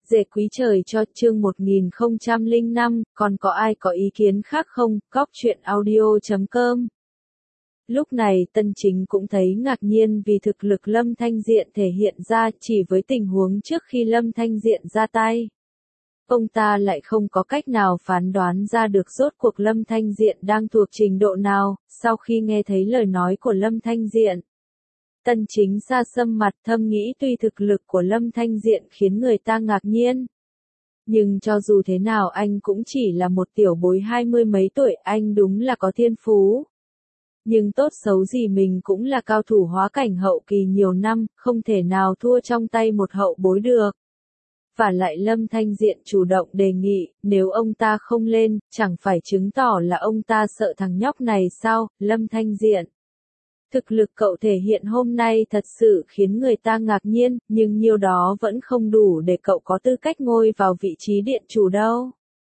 Dệ quý trời cho chương 1005, còn có ai có ý kiến khác không? Góc chuyện audio.com. Lúc này Tân Chính cũng thấy ngạc nhiên vì thực lực Lâm Thanh Diện thể hiện ra chỉ với tình huống trước khi Lâm Thanh Diện ra tay. Ông ta lại không có cách nào phán đoán ra được rốt cuộc Lâm Thanh Diện đang thuộc trình độ nào, sau khi nghe thấy lời nói của Lâm Thanh Diện. Tân Chính xa xăm mặt thâm nghĩ tuy thực lực của Lâm Thanh Diện khiến người ta ngạc nhiên. Nhưng cho dù thế nào anh cũng chỉ là một tiểu bối 20 mấy tuổi, anh đúng là có thiên phú. Nhưng tốt xấu gì mình cũng là cao thủ hóa cảnh hậu kỳ nhiều năm, không thể nào thua trong tay một hậu bối được. Và lại Lâm Thanh Diện chủ động đề nghị, nếu ông ta không lên, chẳng phải chứng tỏ là ông ta sợ thằng nhóc này sao, Lâm Thanh Diện. Thực lực cậu thể hiện hôm nay thật sự khiến người ta ngạc nhiên, nhưng nhiều đó vẫn không đủ để cậu có tư cách ngôi vào vị trí điện chủ đâu.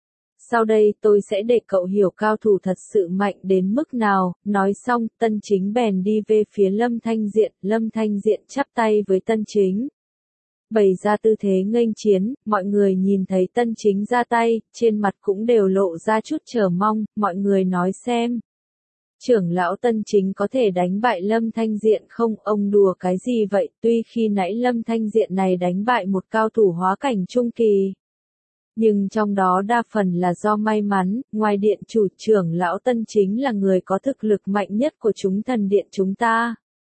Sau đây tôi sẽ để cậu hiểu cao thủ thật sự mạnh đến mức nào, nói xong, Tân Chính bèn đi về phía Lâm Thanh Diện chắp tay với Tân Chính. Bày ra tư thế nghênh chiến, mọi người nhìn thấy Tân Chính ra tay, trên mặt cũng đều lộ ra chút chờ mong, mọi người nói xem. Trưởng lão Tân Chính có thể đánh bại Lâm Thanh Diện không? Ông đùa cái gì vậy? Tuy khi nãy Lâm Thanh Diện này đánh bại một cao thủ hóa cảnh trung kỳ. Nhưng trong đó đa phần là do may mắn, ngoài điện chủ trưởng lão Tân Chính là người có thực lực mạnh nhất của chúng thần điện chúng ta.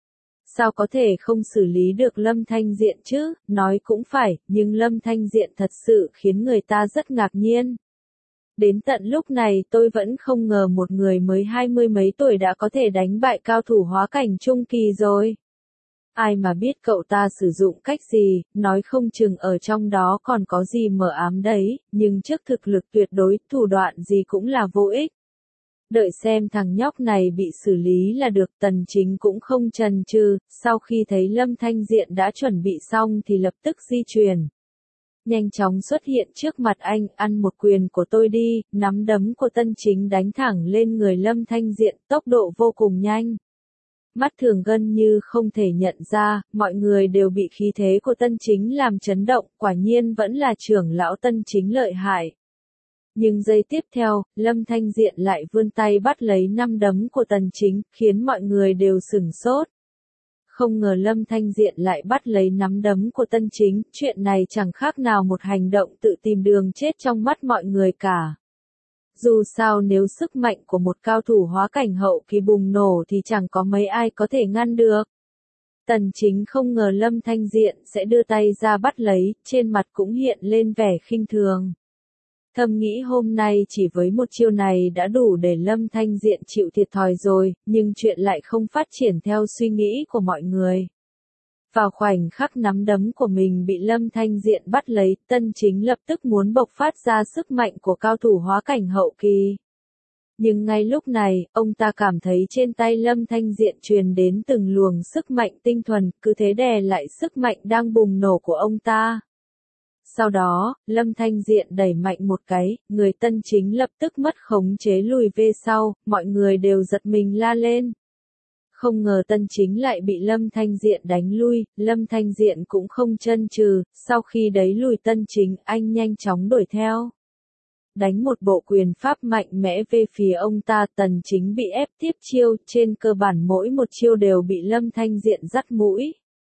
Sao có thể không xử lý được Lâm Thanh Diện chứ? Nói cũng phải, nhưng Lâm Thanh Diện thật sự khiến người ta rất ngạc nhiên. Đến tận lúc này tôi vẫn không ngờ một người mới 20 mấy tuổi đã có thể đánh bại cao thủ hóa cảnh trung kỳ rồi. Ai mà biết cậu ta sử dụng cách gì, nói không chừng ở trong đó còn có gì mờ ám đấy, nhưng trước thực lực tuyệt đối, thủ đoạn gì cũng là vô ích. Đợi xem thằng nhóc này bị xử lý là được. Tần Chính cũng không chần chừ, sau khi thấy Lâm Thanh Diện đã chuẩn bị xong thì lập tức di chuyển. Nhanh chóng xuất hiện trước mặt anh, ăn một quyền của tôi đi, nắm đấm của Tân Chính đánh thẳng lên người Lâm Thanh Diện, tốc độ vô cùng nhanh. Mắt thường gần như không thể nhận ra, mọi người đều bị khí thế của Tân Chính làm chấn động, quả nhiên vẫn là trưởng lão Tân Chính lợi hại. Nhưng giây tiếp theo, Lâm Thanh Diện lại vươn tay bắt lấy nắm đấm của Tần Chính, khiến mọi người đều sửng sốt. Không ngờ Lâm Thanh Diện lại bắt lấy nắm đấm của Tân Chính, chuyện này chẳng khác nào một hành động tự tìm đường chết trong mắt mọi người cả. Dù sao nếu sức mạnh của một cao thủ hóa cảnh hậu kỳ bùng nổ thì chẳng có mấy ai có thể ngăn được. Tần Chính không ngờ Lâm Thanh Diện sẽ đưa tay ra bắt lấy, trên mặt cũng hiện lên vẻ khinh thường. Thầm nghĩ hôm nay chỉ với một chiêu này đã đủ để Lâm Thanh Diện chịu thiệt thòi rồi, nhưng chuyện lại không phát triển theo suy nghĩ của mọi người. Vào khoảnh khắc nắm đấm của mình bị Lâm Thanh Diện bắt lấy, Tân Chính lập tức muốn bộc phát ra sức mạnh của cao thủ hóa cảnh hậu kỳ. Nhưng ngay lúc này, ông ta cảm thấy trên tay Lâm Thanh Diện truyền đến từng luồng sức mạnh tinh thuần, cứ thế đè lại sức mạnh đang bùng nổ của ông ta. Sau đó, Lâm Thanh Diện đẩy mạnh một cái, người Tân Chính lập tức mất khống chế lùi về sau, mọi người đều giật mình la lên. Không ngờ Tân Chính lại bị Lâm Thanh Diện đánh lui, Lâm Thanh Diện cũng không chần chừ, sau khi đẩy lùi Tân Chính, anh nhanh chóng đuổi theo. Đánh một bộ quyền pháp mạnh mẽ về phía ông ta, Tần Chính bị ép tiếp chiêu, trên cơ bản mỗi một chiêu đều bị Lâm Thanh Diện dắt mũi.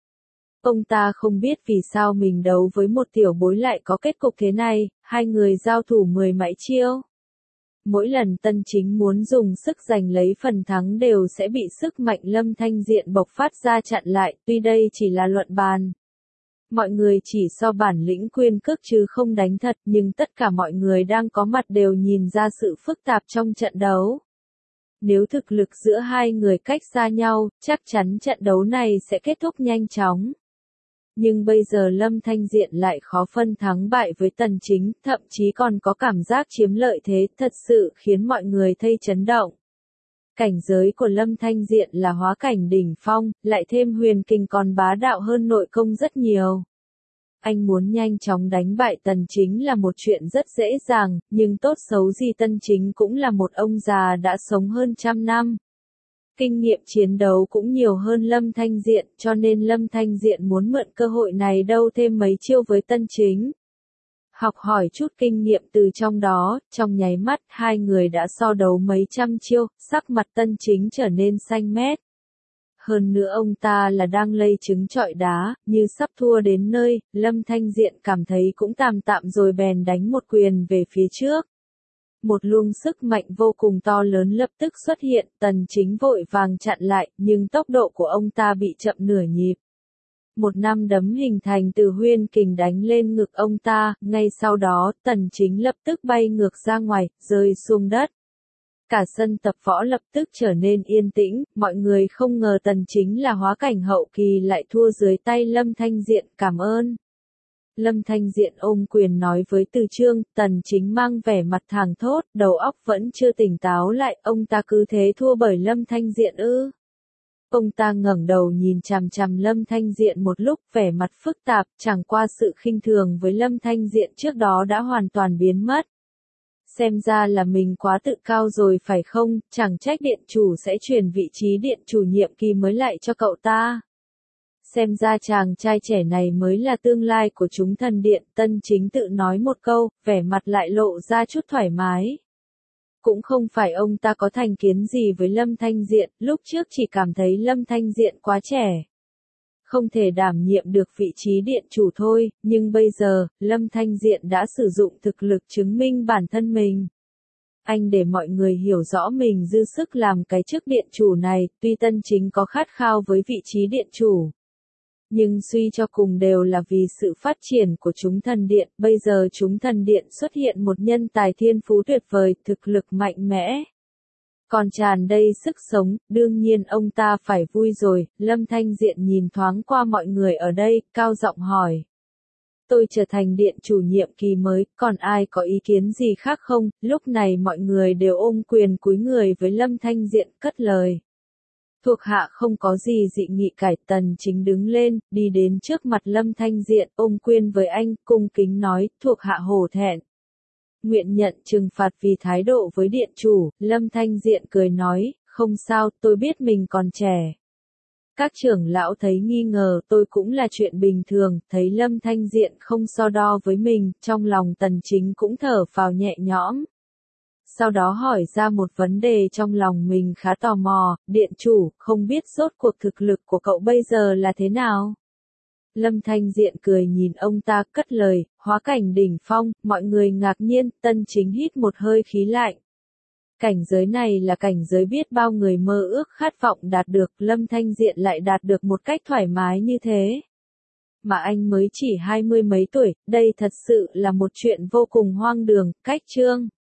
Ông ta không biết vì sao mình đấu với một tiểu bối lại có kết cục thế này, hai người giao thủ 10 mấy chiêu. Mỗi lần Tân Chính muốn dùng sức giành lấy phần thắng đều sẽ bị sức mạnh Lâm Thanh Diện bộc phát ra chặn lại, tuy đây chỉ là luận bàn. Mọi người chỉ so bản lĩnh quyền cước chứ không đánh thật, nhưng tất cả mọi người đang có mặt đều nhìn ra sự phức tạp trong trận đấu. Nếu thực lực giữa hai người cách xa nhau, chắc chắn trận đấu này sẽ kết thúc nhanh chóng. Nhưng bây giờ Lâm Thanh Diện lại khó phân thắng bại với Tần Chính, thậm chí còn có cảm giác chiếm lợi thế, thật sự khiến mọi người thấy chấn động. Cảnh giới của Lâm Thanh Diện là hóa cảnh đỉnh phong, lại thêm huyền kình còn bá đạo hơn nội công rất nhiều. Anh muốn nhanh chóng đánh bại Tần Chính là một chuyện rất dễ dàng, nhưng tốt xấu gì Tần Chính cũng là một ông già đã sống hơn 100 năm. Kinh nghiệm chiến đấu cũng nhiều hơn Lâm Thanh Diện, cho nên Lâm Thanh Diện muốn mượn cơ hội này đấu thêm mấy chiêu với Tân Chính. học hỏi chút kinh nghiệm từ trong đó, trong nháy mắt hai người đã so đấu mấy trăm chiêu, sắc mặt Tân Chính trở nên xanh mét. Hơn nữa ông ta là đang lây trứng trọi đá, như sắp thua đến nơi, Lâm Thanh Diện cảm thấy cũng tạm tạm rồi bèn đánh một quyền về phía trước. Một luồng sức mạnh vô cùng to lớn lập tức xuất hiện, Tần Chính vội vàng chặn lại, nhưng tốc độ của ông ta bị chậm nửa nhịp. Một năm đấm hình thành từ huyên kình đánh lên ngực ông ta, ngay sau đó, Tần Chính lập tức bay ngược ra ngoài, rơi xuống đất. Cả sân tập võ lập tức trở nên yên tĩnh, mọi người không ngờ Tần Chính là hóa cảnh hậu kỳ lại thua dưới tay Lâm Thanh Diện, cảm ơn. Lâm Thanh Diện ôm quyền nói với Từ Trương, Tần Chính mang vẻ mặt thảng thốt, đầu óc vẫn chưa tỉnh táo lại, ông ta cứ thế thua bởi Lâm Thanh Diện ư. Ông ta ngẩng đầu nhìn chằm chằm Lâm Thanh Diện một lúc, vẻ mặt phức tạp, chẳng qua sự khinh thường với Lâm Thanh Diện trước đó đã hoàn toàn biến mất. Xem ra là mình quá tự cao rồi phải không, chẳng trách điện chủ sẽ chuyển vị trí điện chủ nhiệm kỳ mới lại cho cậu ta. Xem ra chàng trai trẻ này mới là tương lai của chúng thần điện, Tân Chính tự nói một câu, vẻ mặt lại lộ ra chút thoải mái. Cũng không phải ông ta có thành kiến gì với Lâm Thanh Diện, lúc trước chỉ cảm thấy Lâm Thanh Diện quá trẻ. Không thể đảm nhiệm được vị trí điện chủ thôi, nhưng bây giờ, Lâm Thanh Diện đã sử dụng thực lực chứng minh bản thân mình. Anh để mọi người hiểu rõ mình dư sức làm cái chức điện chủ này, tuy Tân Chính có khát khao với vị trí điện chủ. Nhưng suy cho cùng đều là vì sự phát triển của chúng thần điện, bây giờ chúng thần điện xuất hiện một nhân tài thiên phú tuyệt vời, thực lực mạnh mẽ. Còn tràn đầy sức sống, đương nhiên ông ta phải vui rồi, Lâm Thanh Diện nhìn thoáng qua mọi người ở đây, cao giọng hỏi. Tôi trở thành điện chủ nhiệm kỳ mới, còn ai có ý kiến gì khác không? Lúc này mọi người đều ôm quyền cúi người với Lâm Thanh Diện, cất lời. Thuộc hạ không có gì dị nghị cải, Tần Chính đứng lên, đi đến trước mặt Lâm Thanh Diện, ôm quyền với anh, cung kính nói, thuộc hạ hổ thẹn. Nguyện nhận trừng phạt vì thái độ với điện chủ, Lâm Thanh Diện cười nói, không sao, tôi biết mình còn trẻ. Các trưởng lão thấy nghi ngờ, tôi cũng là chuyện bình thường, thấy Lâm Thanh Diện không so đo với mình, trong lòng Tần Chính cũng thở phào nhẹ nhõm. Sau đó hỏi ra một vấn đề trong lòng mình khá tò mò, điện chủ, không biết rốt cuộc thực lực của cậu bây giờ là thế nào? Lâm Thanh Diện cười nhìn ông ta, cất lời, hóa cảnh đỉnh phong, mọi người ngạc nhiên, Tân Chính hít một hơi khí lạnh. Cảnh giới này là cảnh giới biết bao người mơ ước khát vọng đạt được, Lâm Thanh Diện lại đạt được một cách thoải mái như thế. Mà anh mới chỉ 20 mấy tuổi, đây thật sự là một chuyện vô cùng hoang đường, cách chương.